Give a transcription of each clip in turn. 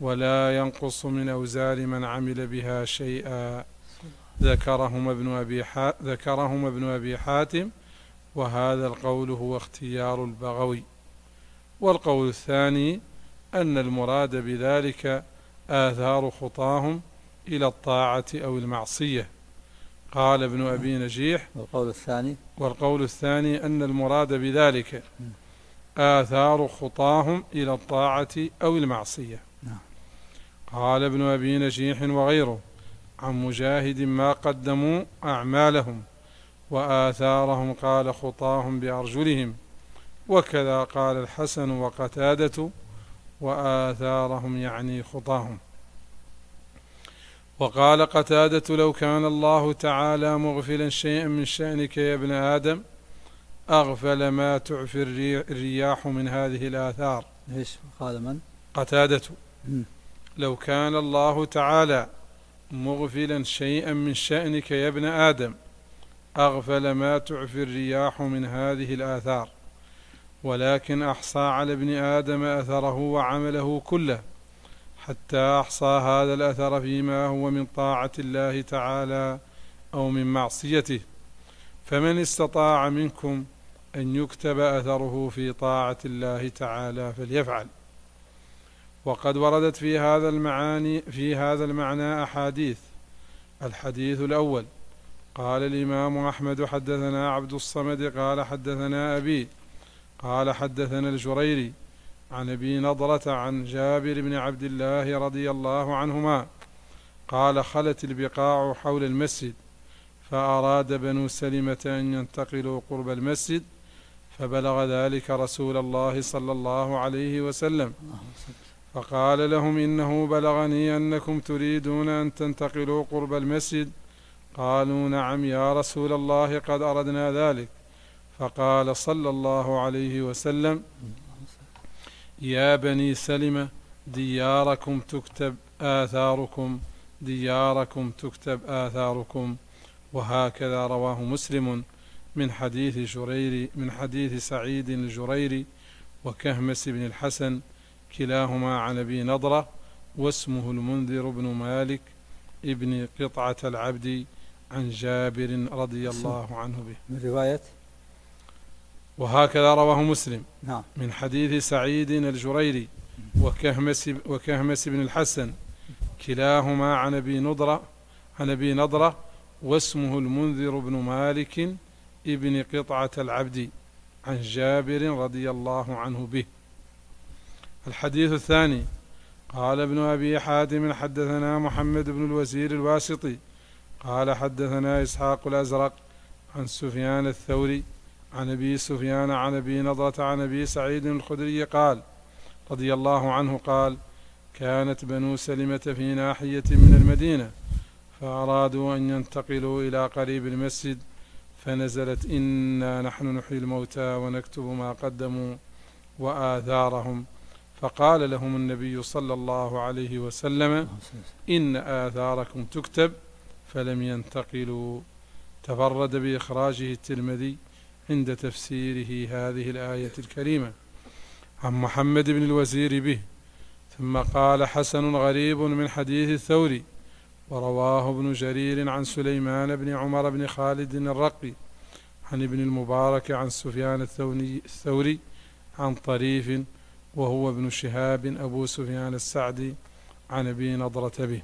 ولا ينقص من أوزار من عمل بها شيئا. ذكرهما ابن أبي حاتم، وهذا القول هو اختيار البغوي. والقول الثاني أن المراد بذلك آثار خطاهم إلى الطاعة أو المعصية. قال ابن أبي نجيح: والقول الثاني أن المراد بذلك آثار خطاهم إلى الطاعة أو المعصية. قال ابن أبي نجيح وغيره عن مجاهد: ما قدموا أعمالهم، وآثارهم قال خطاهم بأرجلهم. وكذا قال الحسن وقتادة: وآثارهم يعني خطاهم. وقال قتادة: لو كان الله تعالى مغفلا شيئا من شأنك يا ابن آدم أغفل ما تعفي الرياح من هذه الآثار. ايش قال من؟ قتادة: لو كان الله تعالى مغفلا شيئا من شأنك يا ابن آدم أغفل ما تعفي الرياح من هذه الآثار، ولكن أحصى على ابن آدم أثره وعمله كله، حتى أحصى هذا الأثر فيما هو من طاعة الله تعالى أو من معصيته. فمن استطاع منكم أن يكتب أثره في طاعة الله تعالى فليفعل. وقد وردت في هذا المعنى أحاديث. الحديث الأول: قال الإمام أحمد: حدثنا عبد الصمد قال حدثنا أبي قال حدثنا الجريري عن أبي نضرة عن جابر بن عبد الله رضي الله عنهما قال: خلت البقاع حول المسجد، فأراد بنو سلمة أن ينتقلوا قرب المسجد، فبلغ ذلك رسول الله صلى الله عليه وسلم، فقال لهم: إنه بلغني أنكم تريدون أن تنتقلوا قرب المسجد. قالوا: نعم يا رسول الله، قد أردنا ذلك. فقال صلى الله عليه وسلم: يا بني سلمة، دياركم تكتب آثاركم، دياركم تكتب آثاركم. وهكذا رواه مسلم من حديث سعيد الجريري وكهمس بن الحسن كلاهما عن أبي نضرة، واسمه المنذر بن مالك ابن قطعة العبد، عن جابر رضي الله عنه به. من رواية وهكذا رواه مسلم من حديث سعيد الجريري وكهمس بن الحسن كلاهما عن أبي نضرة، واسمه المنذر بن مالك ابن قطعة العبد، عن جابر رضي الله عنه به. الحديث الثاني: قال ابن أبي حاتم: حدثنا محمد بن الوزير الواسطي قال حدثنا إسحاق الأزرق عن سفيان الثوري عن أبي سفيان عن أبي نضرة عن أبي سعيد الخدري قال رضي الله عنه قال: كانت بنو سلمة في ناحية من المدينة، فأرادوا أن ينتقلوا إلى قريب المسجد، فنزلت: إنا نحن نحيي الموتى ونكتب ما قدموا وآثارهم. فقال لهم النبي صلى الله عليه وسلم: إن آثاركم تكتب، فلم ينتقلوا. تفرد بإخراجه الترمذي عند تفسيره هذه الآية الكريمة عن محمد بن الوزير به. ثم قال: حسن غريب من حديث الثوري. ورواه ابن جرير عن سليمان بن عمر بن خالد الرقي عن ابن المبارك عن سفيان الثوري عن طريف وهو ابن شهاب أبو سفيان السعدي عن أبي نضرة به.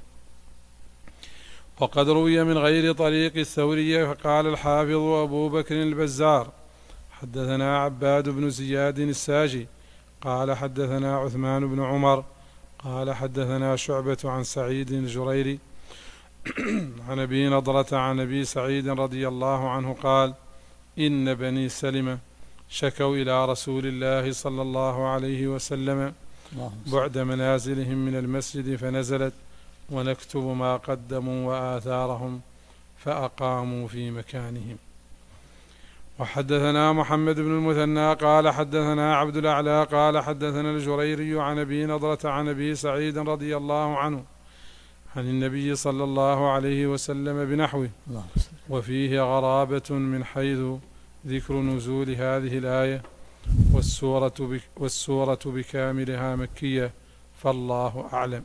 وقد روي من غير طريق الثوري. فقال الحافظ أبو بكر البزار: حدثنا عباد بن زياد الساجي قال حدثنا عثمان بن عمر قال حدثنا شعبة عن سعيد الجريري عن أبي نضرة عن أبي سعيد رضي الله عنه قال: إن بني سلمة شكوا إلى رسول الله صلى الله عليه وسلم بعد منازلهم من المسجد، فنزلت: ونكتب ما قدموا وآثارهم، فأقاموا في مكانهم. وحدثنا محمد بن المثنى قال حدثنا عبد الأعلى قال حدثنا الجريري عن أبي نضرة عن أبي سعيد رضي الله عنه عن النبي صلى الله عليه وسلم بنحوه، وفيه غرابة من حيث ذكر نزول هذه الآية، والسورة بكاملها مكية، فالله أعلم.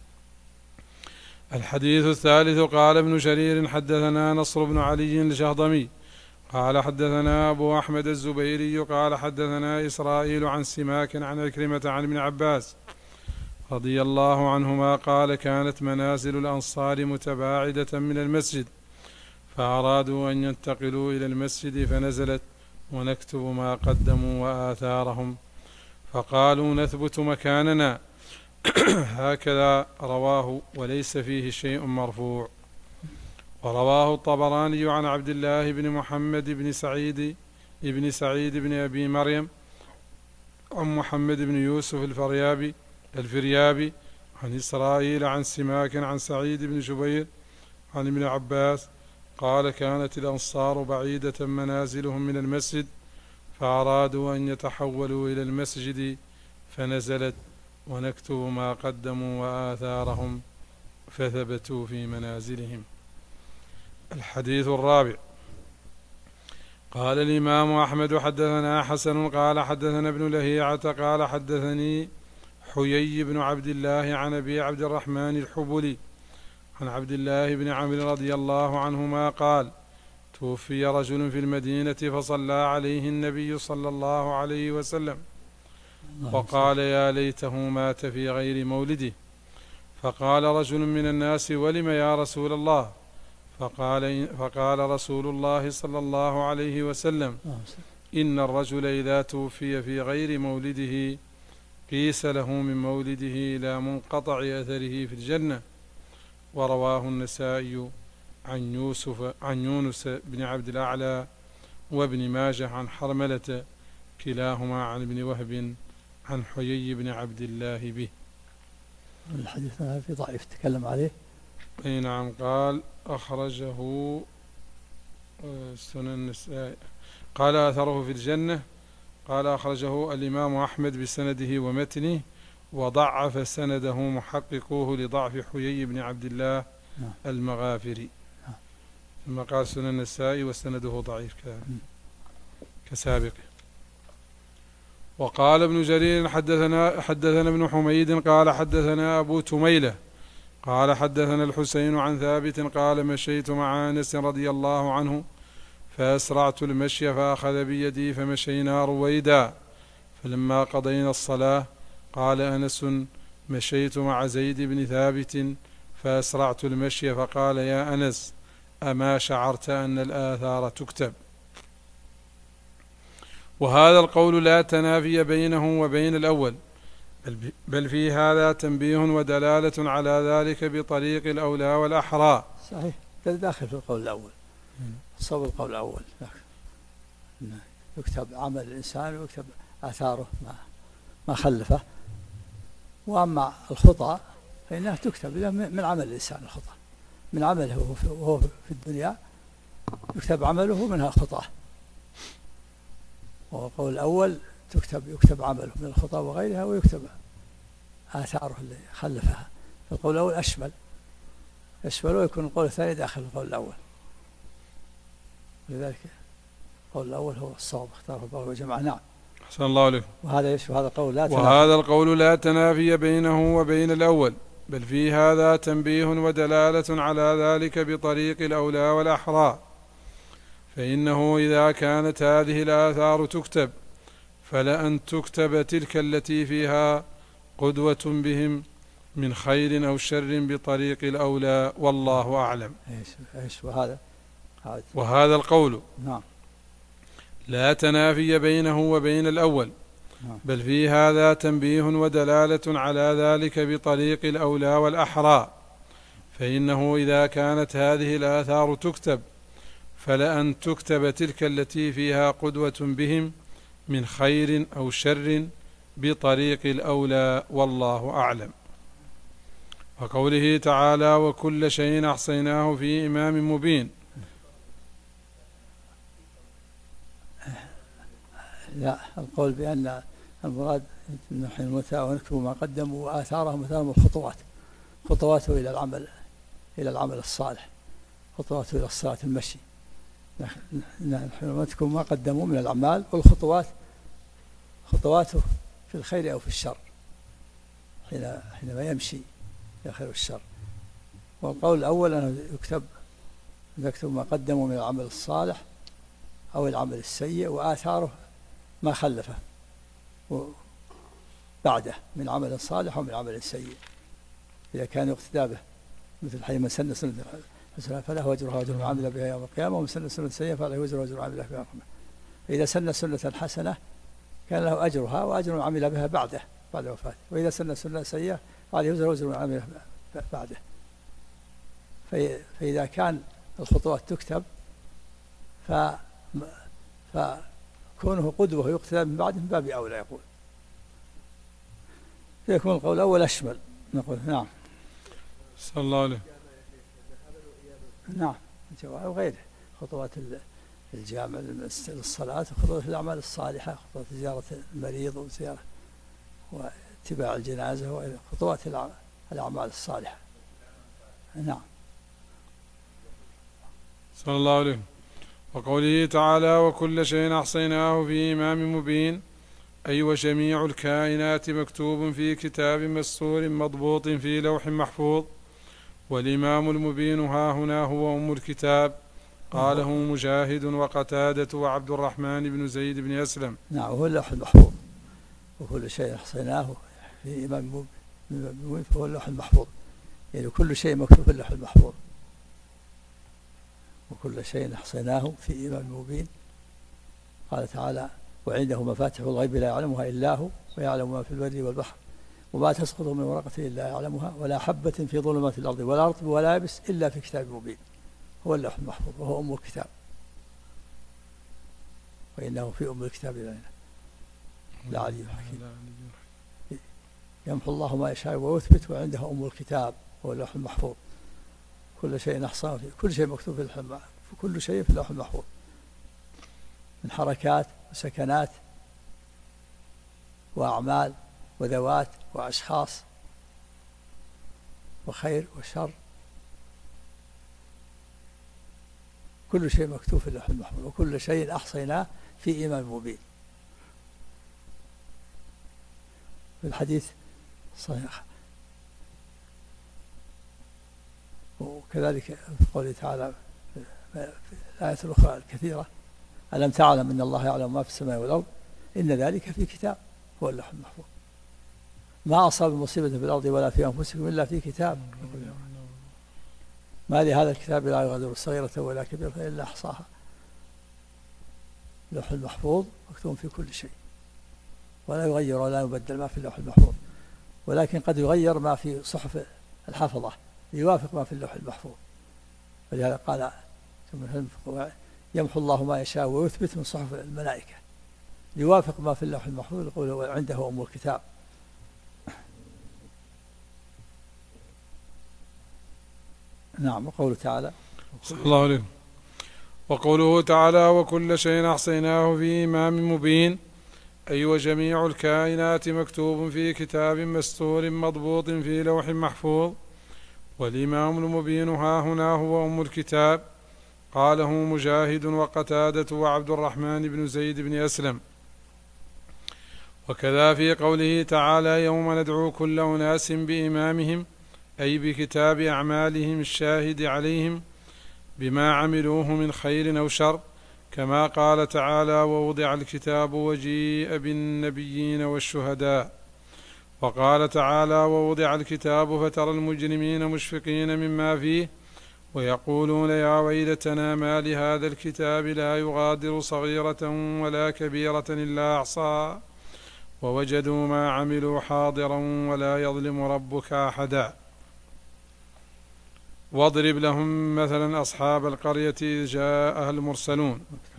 الحديث الثالث. قال ابن جرير حدثنا نصر بن علي الجهضمي قال حدثنا أبو أحمد الزبيري قال حدثنا إسرائيل عن سماك عن عكرمة عن ابن عباس رضي الله عنهما قال كانت منازل الأنصار متباعدة من المسجد فأرادوا أن ينتقلوا إلى المسجد فنزلت ونكتب ما قدموا وآثارهم فقالوا نثبت مكاننا هكذا رواه وليس فيه شيء مرفوع. ورواه الطبراني عن عبد الله بن محمد بن سعيد بن أبي مريم عن محمد بن يوسف الفريابي عن إسرائيل عن سماك عن سعيد بن جبير عن ابن عباس قال كانت الأنصار بعيدة منازلهم من المسجد فأرادوا أن يتحولوا إلى المسجد فنزلت ونكتب ما قدموا وآثارهم فثبتوا في منازلهم. الحديث الرابع. قال الإمام أحمد حدثنا حسن قال حدثنا ابن لهيعة قال حدثني حيي بن عبد الله عن أبي عبد الرحمن الحبلي عن عبد الله بن عمرو رضي الله عنهما قال توفي رجل في المدينة فصلى عليه النبي صلى الله عليه وسلم وقال يا ليته مات في غير مولده فقال رجل من الناس ولم يا رسول الله فقال رسول الله صلى الله عليه وسلم إن الرجل إذا توفي في غير مولده قيس له من مولده إلى منقطع أثره في الجنة. ورواه النسائي عن يونس بن عبد الأعلى وابن ماجه عن حرملة كلاهما عن ابن وهب عن حيي بن عبد الله به. الحديث في ضعيف تكلم عليه. اي نعم. قال أخرجه سنن النسائي قال أثره في الجنة قال أخرجه الإمام أحمد بسنده ومتنه وضعف سنده محققوه لضعف حيي بن عبد الله المغافري ثم قال سنن النسائي وسنده ضعيف كسابق. وقال ابن جرير حدثنا ابن حميد قال حدثنا أبو تميلة قال حدثنا الحسين عن ثابت قال مشيت مع أنس رضي الله عنه فأسرعت المشي فأخذ بيدي فمشينا رويدا فلما قضينا الصلاة قال أنس مشيت مع زيد بن ثابت فأسرعت المشي فقال يا أنس أما شعرت أن الآثار تكتب. وهذا القول لا تنافي بينه وبين الأول بل في هذا تنبيه ودلالة على ذلك بطريق الأولى والأحرى. صحيح داخل في القول الأول صوب القول الأول يكتب عمل الإنسان ويكتب آثاره ما خلفه. وأما الخطأ فإنها تكتب من عمل الإنسان الخطأ من عمله وهو في الدنيا يكتب عمله منها خطأ. والقول الأول يكتب عمله من الخطأ وغيرها ويكتب آثاره اللي خلفها. القول الأول أشمل ويكون القول الثاني داخل القول الأول. لذلك القول الأول هو الصواب اختاره البغوي وجماعة. نعم. أحسن الله عليكم. وهذا القول لا تنافي بينه وبين الأول بل في هذا تنبيه ودلالة على ذلك بطريق الأولى والأحرى. فإنه إذا كانت هذه الآثار تكتب فلأن تكتب تلك التي فيها قدوة بهم من خير أو شر بطريق الأولى والله أعلم. وهذا القول لا تنافي بينه وبين الأول بل في هذا تنبيه ودلالة على ذلك بطريق الأولى والأحرى. فإنه إذا كانت هذه الآثار تكتب فلأن تكتب تلك التي فيها قدوة بهم من خير أو شر بطريق الأولى والله أعلم. وقوله تعالى وكل شيء أحصيناه في إمام مبين. لا القول بأن المراد نحن الموتى ونكتب ما قدموا وآثارهم مثلا الخطوات خطواته إلى العمل الصالح خطواته إلى الصلاة المشي. نحن نكتب ما قدموا من الأعمال والخطواته في الخير أو في الشر حينما يمشي في الخير والشر. والقول الأول أنه يكتب ما قدموا من العمل الصالح أو العمل السيء وآثاره ما خلفه بعده من عمل صالح ومن عمل سيء إذا كان يقتدى به، مثل حي من سن سنة حسنة فله أجرها وأجر من عمل بها يوم القيامة، ومن سن سنة سيئة فله وزر وأجر من عمل بها يوم القيامة. فإذا سن سنة حسنة كان له أجرها وأجر من عمل بها بعد وفاته، وإذا سن سنة سيئة فله وزر وأجر من عمل بها بعده. فإذا كان الخطوات تكتب فكونه قدوة يقتدى من بعده من باب أولى. يقول يكون القول الأول أشمل. نقول نعم. صلى الله عليه. نعم وغيره خطوات الجامع للصلاة وخطوات الأعمال الصالحة، خطوات زيارة المريض وزيارة واتباع الجنازة وخطوات الأعمال الصالحة. نعم. صلى الله عليه. وقوله تعالى وكل شيء أحصيناه في إمام مبين، أي وجميع الكائنات مكتوب في كتاب مسطور مضبوط في لوح محفوظ، والإمام المبين ها هنا هو أم الكتاب، قاله مجاهد وقتادة وعبد الرحمن بن زيد بن أسلم. نعم هو اللوح المحفوظ، وكل شيء أحصيناه في إمام مبين فهو اللوح المحفوظ، يعني كل شيء مكتوب في اللوح المحفوظ. وكل شيء أحصيناه في إمام مبين. قال تعالى وعنده مفاتح الغيب لا يعلمها إلا هو ويعلم ما في البر والبحر وما تسقط من ورقة إلا يعلمها ولا حبة في ظلمات الأرض ولا رطب ولا يابس إلا في كتاب مبين. هو اللوح المحفوظ وهو أم الكتاب، وإنه في أم الكتاب لعلي حكيم. يمحو الله ما يشاء ويثبت وعنده أم الكتاب هو اللوح المحفوظ. كل شيء أحصاه فيه، كل شيء مكتوب في كل شيء في اللوح المحفوظ من حركات وسكنات وأعمال وذوات وأشخاص وخير وشر، كل شيء مكتوب في اللوح المحفوظ وكل شيء أحصيناه في إمام مبين. في الحديث صحيح. وكذلك في قوله تعالى في الآية الأخرى الكثيرة ألم تعلم أن الله يعلم ما في السماء والأرض إن ذلك في كتاب هو اللوح المحفوظ. ما أصاب مصيبة في الأرض ولا في أنفسكم إلا في كتاب. ما لهذا الكتاب لا يغادر صغيرة ولا كبيرة إلا أحصاها. اللوح المحفوظ مكتوب في كل شيء ولا يغير ولا يبدل ما في اللوح المحفوظ، ولكن قد يغير ما في صحف الحفظة ليوافق ما في اللوح المحفوظ. ولهذا قال يمحو الله ما يشاء ويثبت من صحف الملائكة ليوافق ما في اللوح المحفوظ. يقول عنده أم الكتاب. نعم. وقوله تعالى صلى الله عليه. وقوله تعالى وكل شيء أحصيناه في إمام مبين، أي وجميع الكائنات مكتوب في كتاب مسطور مضبوط في لوح محفوظ، والإمام المبين ها هنا هو أم الكتاب، قاله مجاهد وقتادة وعبد الرحمن بن زيد بن أسلم. وكذا في قوله تعالى يوم ندعو كل أناس بإمامهم، أي بكتاب أعمالهم الشاهد عليهم بما عملوه من خير أو شر، كما قال تعالى ووضع الكتاب وجيء بالنبيين والشهداء. وقال تعالى ووضع الكتاب فترى المجرمين مشفقين مما فيه ويقولون يا ويلتنا ما لهذا الكتاب لا يغادر صغيرة ولا كبيرة إلا أحصاها ووجدوا ما عملوا حاضرا ولا يظلم ربك أحدا. واضرب لهم مثلا أصحاب القرية إذ جاءها المرسلون.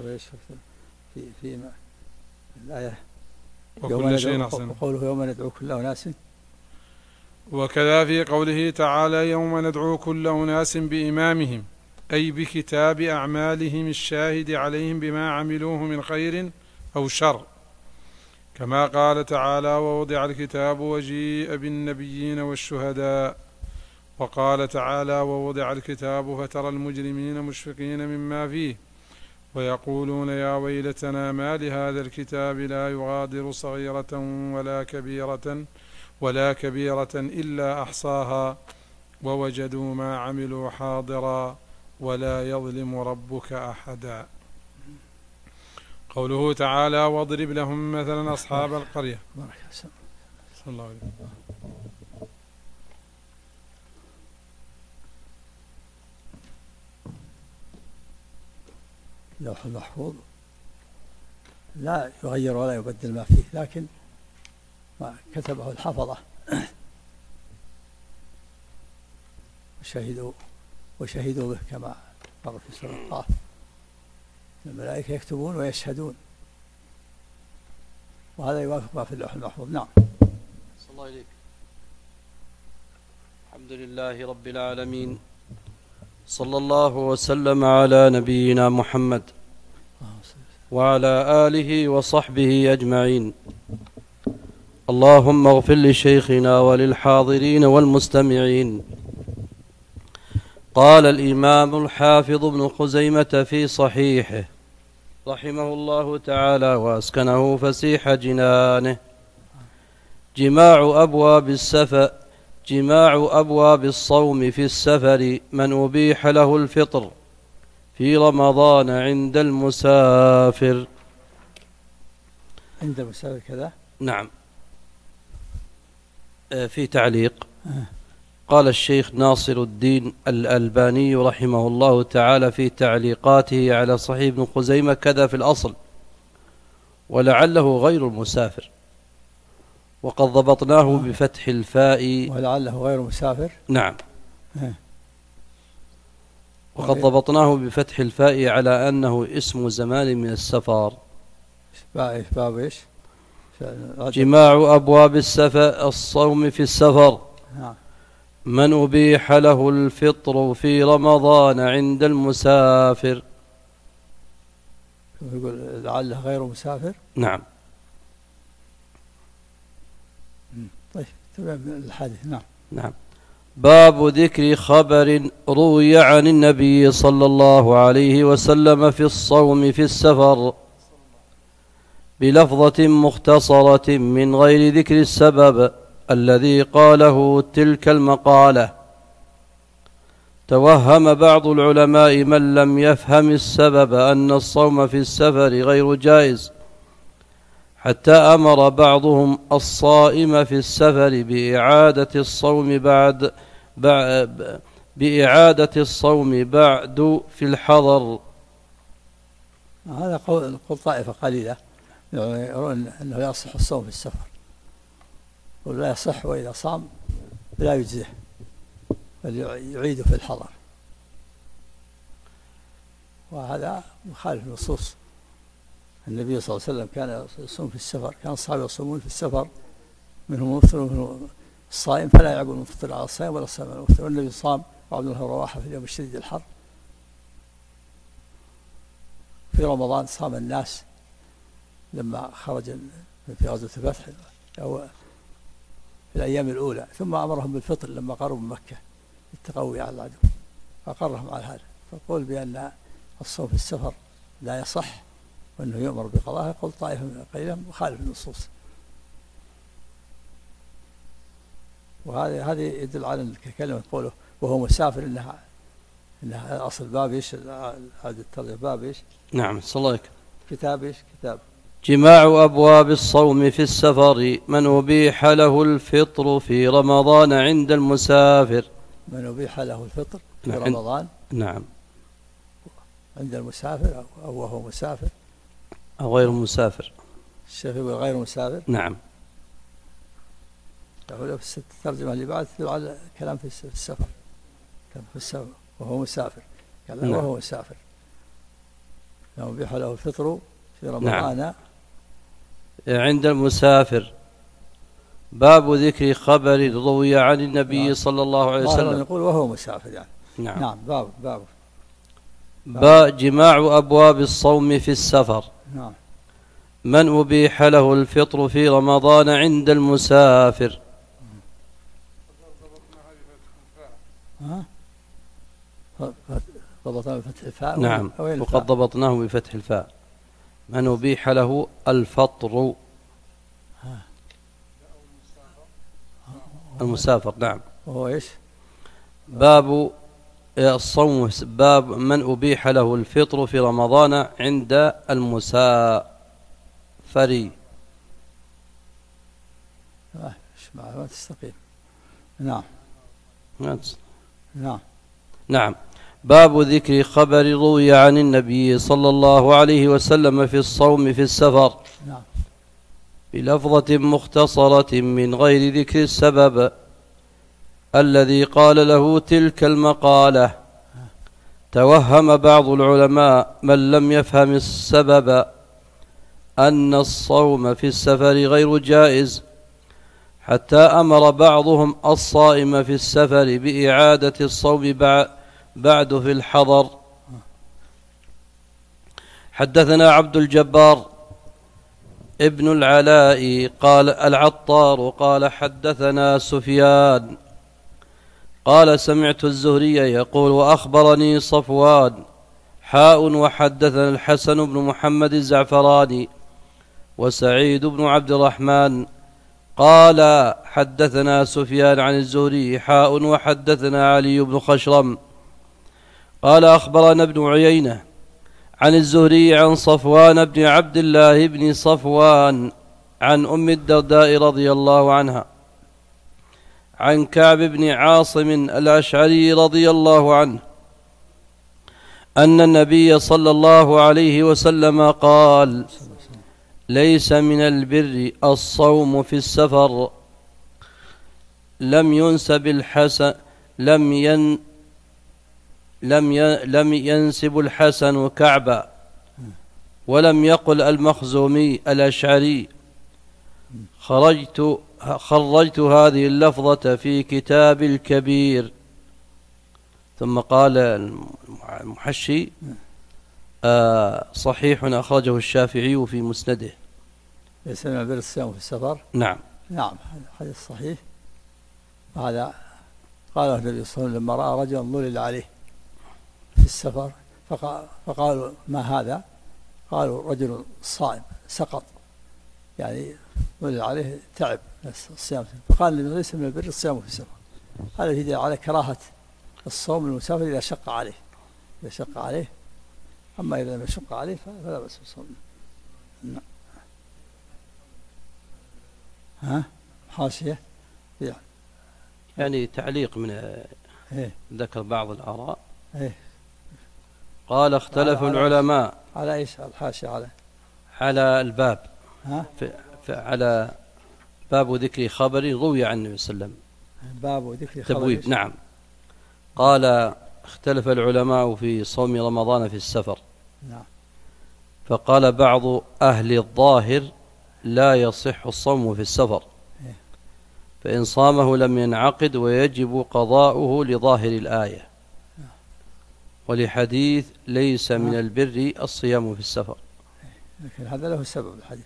في الآية وكل شيء أحسن. وقوله يوم ندعو كل أناس. وكذا في قوله تعالى يوم ندعو كل أناس بإمامهم، أي بكتاب أعمالهم الشاهد عليهم بما عملوه من خير أو شر، كما قال تعالى ووضع الكتاب وجيء بالنبيين والشهداء. وقال تعالى ووضع الكتاب فترى المجرمين مشفقين مما فيه ويقولون يا ويلتنا ما لهذا الكتاب لا يغادر صغيرة ولا كبيرة ولا كبيرة إلا أحصاها ووجدوا ما عملوا حاضرا ولا يظلم ربك أحدا. قوله تعالى واضرب لهم مثلا أصحاب القرية. صلى الله عليه وسلم. اللوح المحفوظ لا يغير ولا يبدل ما فيه، لكن ما كتبه الحفظة وشهدوا به كما مر في سورة القاف. الملائكة يكتبون ويشهدون، وهذا يوافق ما في اللوح المحفوظ. نعم. صلى الله عليك. الحمد لله رب العالمين، صلى الله وسلم على نبينا محمد وعلى آله وصحبه أجمعين. اللهم اغفر لشيخنا وللحاضرين والمستمعين. قال الإمام الحافظ ابن خزيمة في صحيحه رحمه الله تعالى وأسكنه فسيح جنانه: جماع أبواب الصوم في السفر من أبيح له الفطر في رمضان عند المسافر. عند المسافر كذا؟ نعم. في تعليق قال الشيخ ناصر الدين الألباني رحمه الله تعالى في تعليقاته على صحيح ابن خزيمة كذا في الأصل، ولعله غير المسافر، وقد ضبطناه بفتح الفاء. ولعله غير مسافر. نعم. وقد ضبطناه بفتح الفاء على أنه اسم زمان من السفر. باب إيش؟ جماع أبواب الصوم في السفر من أبيح له الفطر في رمضان عند المسافر. يقول لعله غير مسافر. نعم. طيب تبع الحديث. نعم. باب ذكر خبر روي عن النبي صلى الله عليه وسلم في الصوم في السفر بلفظة مختصرة من غير ذكر السبب الذي قاله تلك المقالة. توهم بعض العلماء من لم يفهم السبب أن الصوم في السفر غير جائز، حتى أمر بعضهم الصائم في السفر بإعادة الصوم بعد في الحضر. هذا قول طائفة قليلة يرون أنه لا يصح الصوم في السفر، ولا يصح، وإذا صام لا يجزيه بل يعيده في الحضر، وهذا مخالف النصوص. النبي صلى الله عليه وسلم كان يصوم في السفر، كان الصحابة يصومون في السفر، منهم المفطر ومنهم الصائم، فلا يعقل المفطر على الصائم ولا الصائم على المفطر. والنبي صام وعبد الله رواحة في اليوم الشديد الحر. في رمضان صام الناس لما خرج في غزوة الفتح أو في الأيام الأولى، ثم أمرهم بالفطر لما قربوا من مكة للتقوي على العدو، فأقرهم على هذا. فقول بأن الصوم في السفر لا يصح وأنه يؤمر بقضاءه قول طائفة من قليلا مخالف النصوص. وهذه يدل على كلمة قوله وهو مسافر إنها أصل باب إيش؟ هذا الترجمة باب إيش؟ نعم. صلى الله عليه وسلم. كتاب إيش؟ كتاب جماع أبواب الصوم في السفر من أبيح له الفطر في رمضان عند المسافر. من أبيح له الفطر في رمضان. نعم. عند المسافر أو وهو مسافر أو غير مسافر. الشيخ يقول غير مسافر. نعم. يقول في الترجمة اللي بعد تدل على كلام في السفر، كلام في السفر وهو مسافر، كلام وهو مسافر. من أبيح له الفطر في رمضان. نعم. عند المسافر. باب ذكر خبر روي عن النبي صلى الله عليه وسلم. يقول وهو مسافر يعني. نعم. نعم. باب جماع أبواب الصوم في السفر. نعم. من أبيح له الفطر في رمضان عند المسافر. ضبطناه بفتح الفاء. نعم. وقد ضبطناه بفتح الفاء. من أبيح له الفطر. المسافر. نعم. وهو إيش؟ باب الصوم، باب من أبيح له الفطر في رمضان عند المسافر. ما تستقيم. نعم. نعم. نعم. باب ذكر خبر روي عن النبي صلى الله عليه وسلم في الصوم في السفر. نعم. بلفظة مختصرة من غير ذكر السبب الذي قال له تلك المقالة. توهم بعض العلماء من لم يفهم السبب أن الصوم في السفر غير جائز، حتى أمر بعضهم الصائم في السفر بإعادة الصوم بعد في الحضر. حدثنا عبد الجبار ابن العلاء قال العطار قال حدثنا سفيان قال سمعت الزهري يقول وأخبرني صفوان وحدثنا الحسن بن محمد الزعفراني وسعيد بن عبد الرحمن قال حدثنا سفيان عن الزهري وحدثنا علي بن خشرم قال أخبرنا ابن عيينة عن الزهري عن صفوان بن عبد الله بن صفوان عن أم الدرداء رضي الله عنها عن كعب بن عاصم الأشعري رضي الله عنه أن النبي صلى الله عليه وسلم قال ليس من البر الصوم في السفر. لم ينسب الحسن كعبا ولم يقل المخزومي الأشعري. خرجت هذه اللفظة في كتاب الكبير. ثم قال المحشي صحيح أخرجه الشافعي في مسنده. ليس من البر الصيام في السفر. نعم. نعم حديث صحيح. وهذا قاله النبي صلى الله عليه وسلم لما رأى رجلا ظلل عليه في السفر فقالوا ما هذا؟ قالوا رجل صائم سقط، يعني ظلل عليه تعب الصيام. فقال ليس من البر الصيام في السفر. هذا يدل على كراهة الصوم المسافر إذا شق عليه. أما إذا لم يشق عليه فلا بأس بالصوم. حاشية يعني تعليق من ذكر بعض الآراء. قال اختلف العلماء على ايش الحاشية على الباب على باب ذكر خبر روي عن النبي صلى الله عليه وسلم. باب ذكر تبويب. نعم. قال اختلف العلماء في صوم رمضان في السفر. نعم. فقال بعض أهل الظاهر لا يصح الصوم في السفر، فإن صامه لم ينعقد ويجب قضاؤه لظاهر الآية ولحديث ليس من البر الصيام في السفر. لكن هذا له سبب الحديث.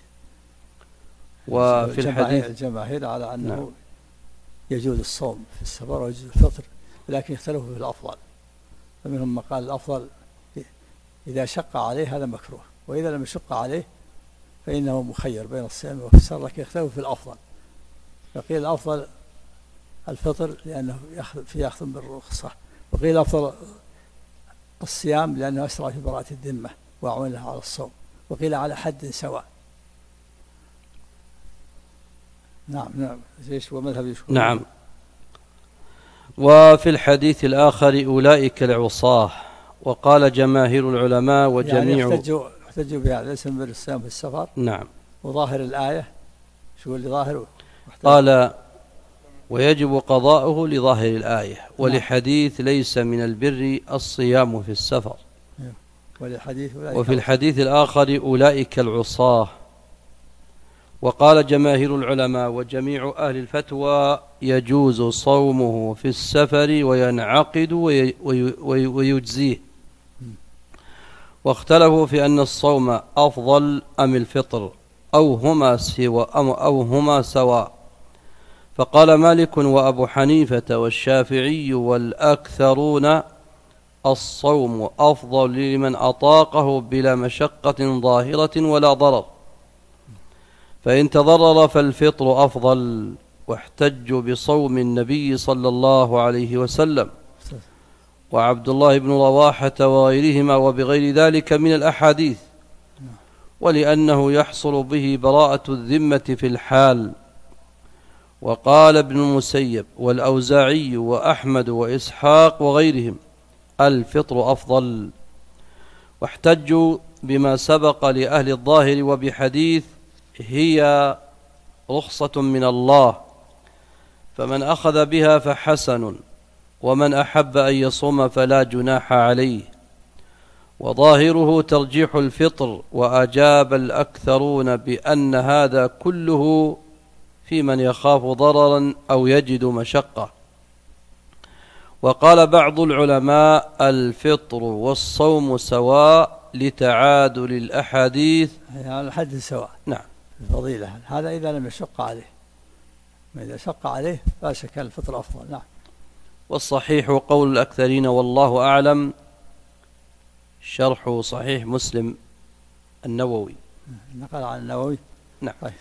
وفي الحديث الجماهير على أنه نعم. يجوز الصوم في السفر ويجوز الفطر، لكن اختلفوا في الأفضل. فمنهم من قال الأفضل إذا شق عليه هذا مكروه، وإذا لم يشق عليه فإنه مخير بين الصيام والفطر، لكن اختلفوا في الأفضل. فقيل الأفضل الفطر لأنه يأخذ بالرخصة، وقيل الأفضل الصيام لأنه أسرع في براءة الذمة وأعون له على الصوم، وقيل على حد سواء. نعم. ومذهب نعم. وفي الحديث الآخر أولئك العصاة. وقال جماهير العلماء وجميع يعني احتجوا بهذا ليس من بر الصيام في السفر. نعم. وظاهر الآية شو اللي ظاهره؟ قال ويجب قضاؤه لظاهر الآية ولحديث ليس من البر الصيام في السفر. وفي الحديث الآخر أولئك العصاة. وقال جماهير العلماء وجميع أهل الفتوى يجوز صومه في السفر وينعقد ويجزيه. واختلفوا في أن الصوم أفضل أم الفطر أو هما سواء. فقال مالك وأبو حنيفة والشافعي والأكثرون الصوم أفضل لمن أطاقه بلا مشقة ظاهرة ولا ضرر، فإن تضرر فالفطر أفضل، واحتجوا بصوم النبي صلى الله عليه وسلم وعبد الله بن رواحة وغيرهما وبغير ذلك من الأحاديث، ولأنه يحصل به براءة الذمة في الحال. وقال ابن المسيب والأوزاعي وأحمد وإسحاق وغيرهم الفطر أفضل، واحتجوا بما سبق لأهل الظاهر وبحديث هي رخصة من الله، فمن أخذ بها فحسن، ومن أحب أن يصوم فلا جناح عليه. وظاهره ترجيح الفطر، وأجاب الأكثرون بأن هذا كله في من يخاف ضررا أو يجد مشقة. وقال بعض العلماء الفطر والصوم سواء لتعادل الأحاديث، يعني الحد سواء. نعم. الفضيلة هذا إذا لم يشق عليه، إذا شق عليه لا شك الفطر أفضل. نعم. والصحيح قول الأكثرين والله أعلم. شرح صحيح مسلم النووي نقل عن النووي. نعم. طيب.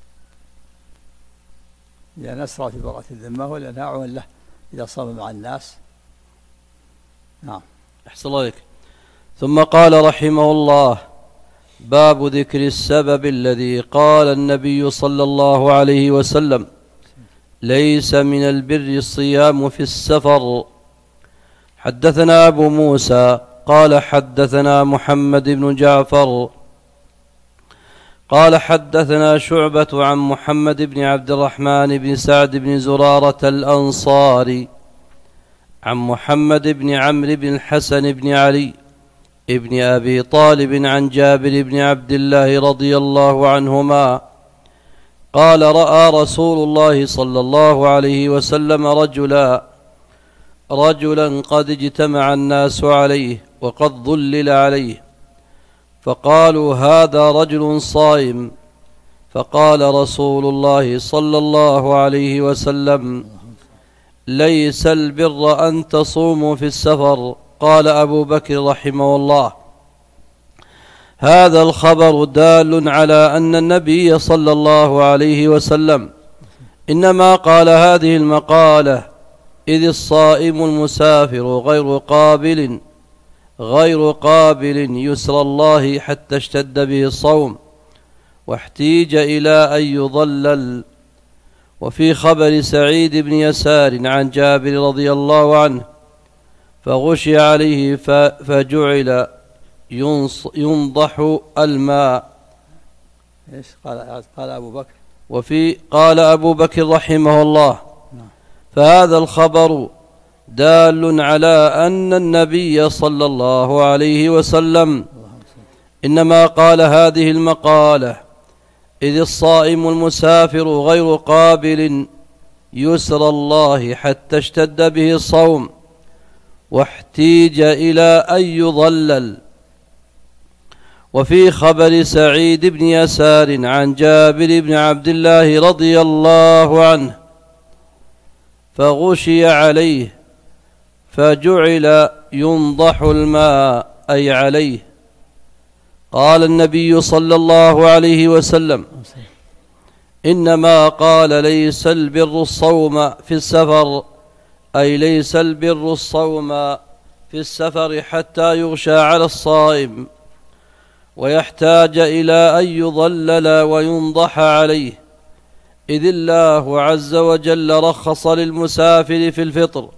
لأن أسرع في براءة الذمة ولأنها عون له إذا صام مع الناس. نعم. أحسن الله عليك. ثم قال رحمه الله: باب ذكر السبب الذي قال النبي صلى الله عليه وسلم: ليس من البر الصيام في السفر. حدثنا أبو موسى قال حدثنا محمد بن جعفر قال حدثنا شعبة عن محمد بن عبد الرحمن بن سعد بن زرارة الأنصاري عن محمد بن عمرو بن الحسن بن علي ابن أبي طالب عن جابر بن عبد الله رضي الله عنهما قال: رأى رسول الله صلى الله عليه وسلم رجلا قد اجتمع الناس عليه وقد ظلل عليه، فقالوا: هذا رجل صائم. فقال رسول الله صلى الله عليه وسلم: ليس البر أن تصوموا في السفر. قال أبو بكر رحمه الله: هذا الخبر دال على أن النبي صلى الله عليه وسلم إنما قال هذه المقالة إذ الصائم المسافر غير قابل يسر الله حتى اشتد به الصوم واحتيج إلى أن يضلل. وفي خبر سعيد بن يسار عن جابر رضي الله عنه: فغشي عليه فجعل ينضح الماء. ايش قال أبو بكر؟ وفي قال أبو بكر رحمه الله: فهذا الخبر دال على أن النبي صلى الله عليه وسلم إنما قال هذه المقالة إذ الصائم المسافر غير قابل يسر الله حتى اشتد به الصوم واحتيج إلى أن يضلل. وفي خبر سعيد بن يسار عن جابر بن عبد الله رضي الله عنه: فغشي عليه فجعل ينضح الماء أي عليه. قال النبي صلى الله عليه وسلم: إنما قال ليس البر الصوم في السفر، أي ليس البر الصوم في السفر حتى يغشى على الصائم ويحتاج إلى أن يضلل وينضح عليه، إذ الله عز وجل رخص للمسافر في الفطر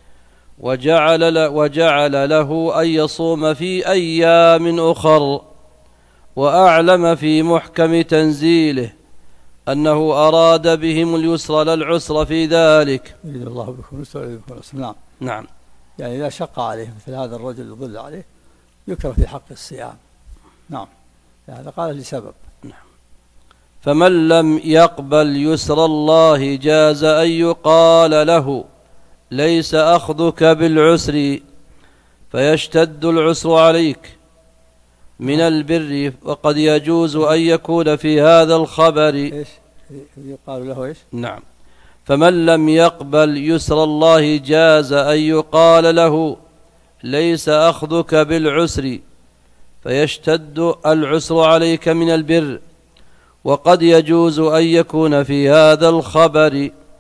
وجعل له أن يصوم في أيام أخر، وأعلم في محكم تنزيله أنه أراد بهم اليسر لا العسر في ذلك. يريد الله بكم اليسر ولا بكم العسر. نعم. نعم. يعني إذا شق عليه مثل هذا الرجل يضل عليه يكره في حق الصيام. نعم. هذا قال لسبب. نعم. فمن لم يقبل يسر الله جاز أن يقال له ليس أخذك بالعسر فيشتد العسر عليك من البر. وقد يجوز أن يكون في هذا الخبر إيش يقال له إيش؟ نعم. فمن لم يقبل يسر الله جاز أن يقال له ليس أخذك بالعسر فيشتد العسر عليك من البر. وقد يجوز أن يكون في هذا الخبر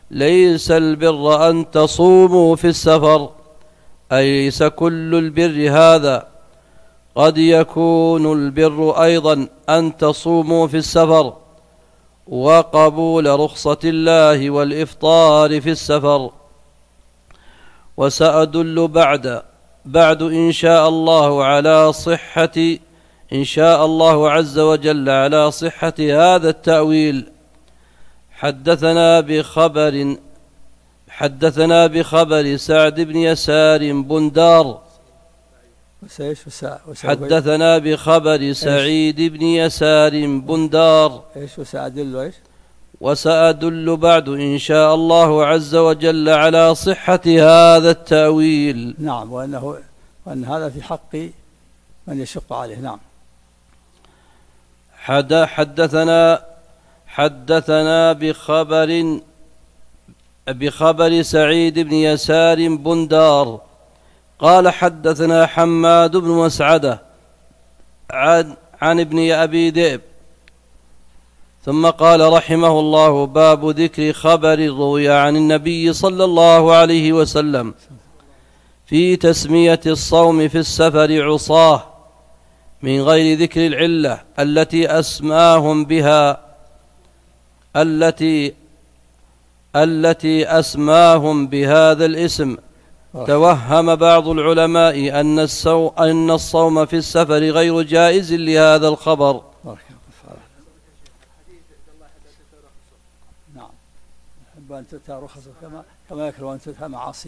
ليس البر أن تصوموا في السفر، أي ليس كل البر هذا، قد يكون البر أيضا أن تصوموا في السفر، وقبول رخصة الله والإفطار في السفر. وسأدل بعد إن شاء الله على صحة، إن شاء الله عز وجل على صحة هذا التأويل. حدثنا بخبر سعد بن يسار بندار. حدثنا بخبر سعيد بن يسار بندار. وسأدل بعد إن شاء الله عز وجل على صحة هذا التأويل. نعم، وأن هذا في حق من يشق عليه. نعم. حدثنا بخبر سعيد بن يسار بندار قال حدثنا حماد بن مسعدة عن ابن أبي ذئب، ثم قال رحمه الله: باب ذكر خبر روي عن النبي صلى الله عليه وسلم في تسمية الصوم في السفر عصاه، من غير ذكر العلة التي أسماهم بهذا الاسم. توهم بعض العلماء أن الصوم في السفر غير جائز لهذا الخبر. نعم، يحب أن تؤتى رخصه كما يكره أن تؤتى معاصيه.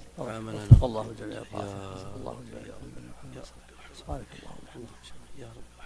الله جل وعلا.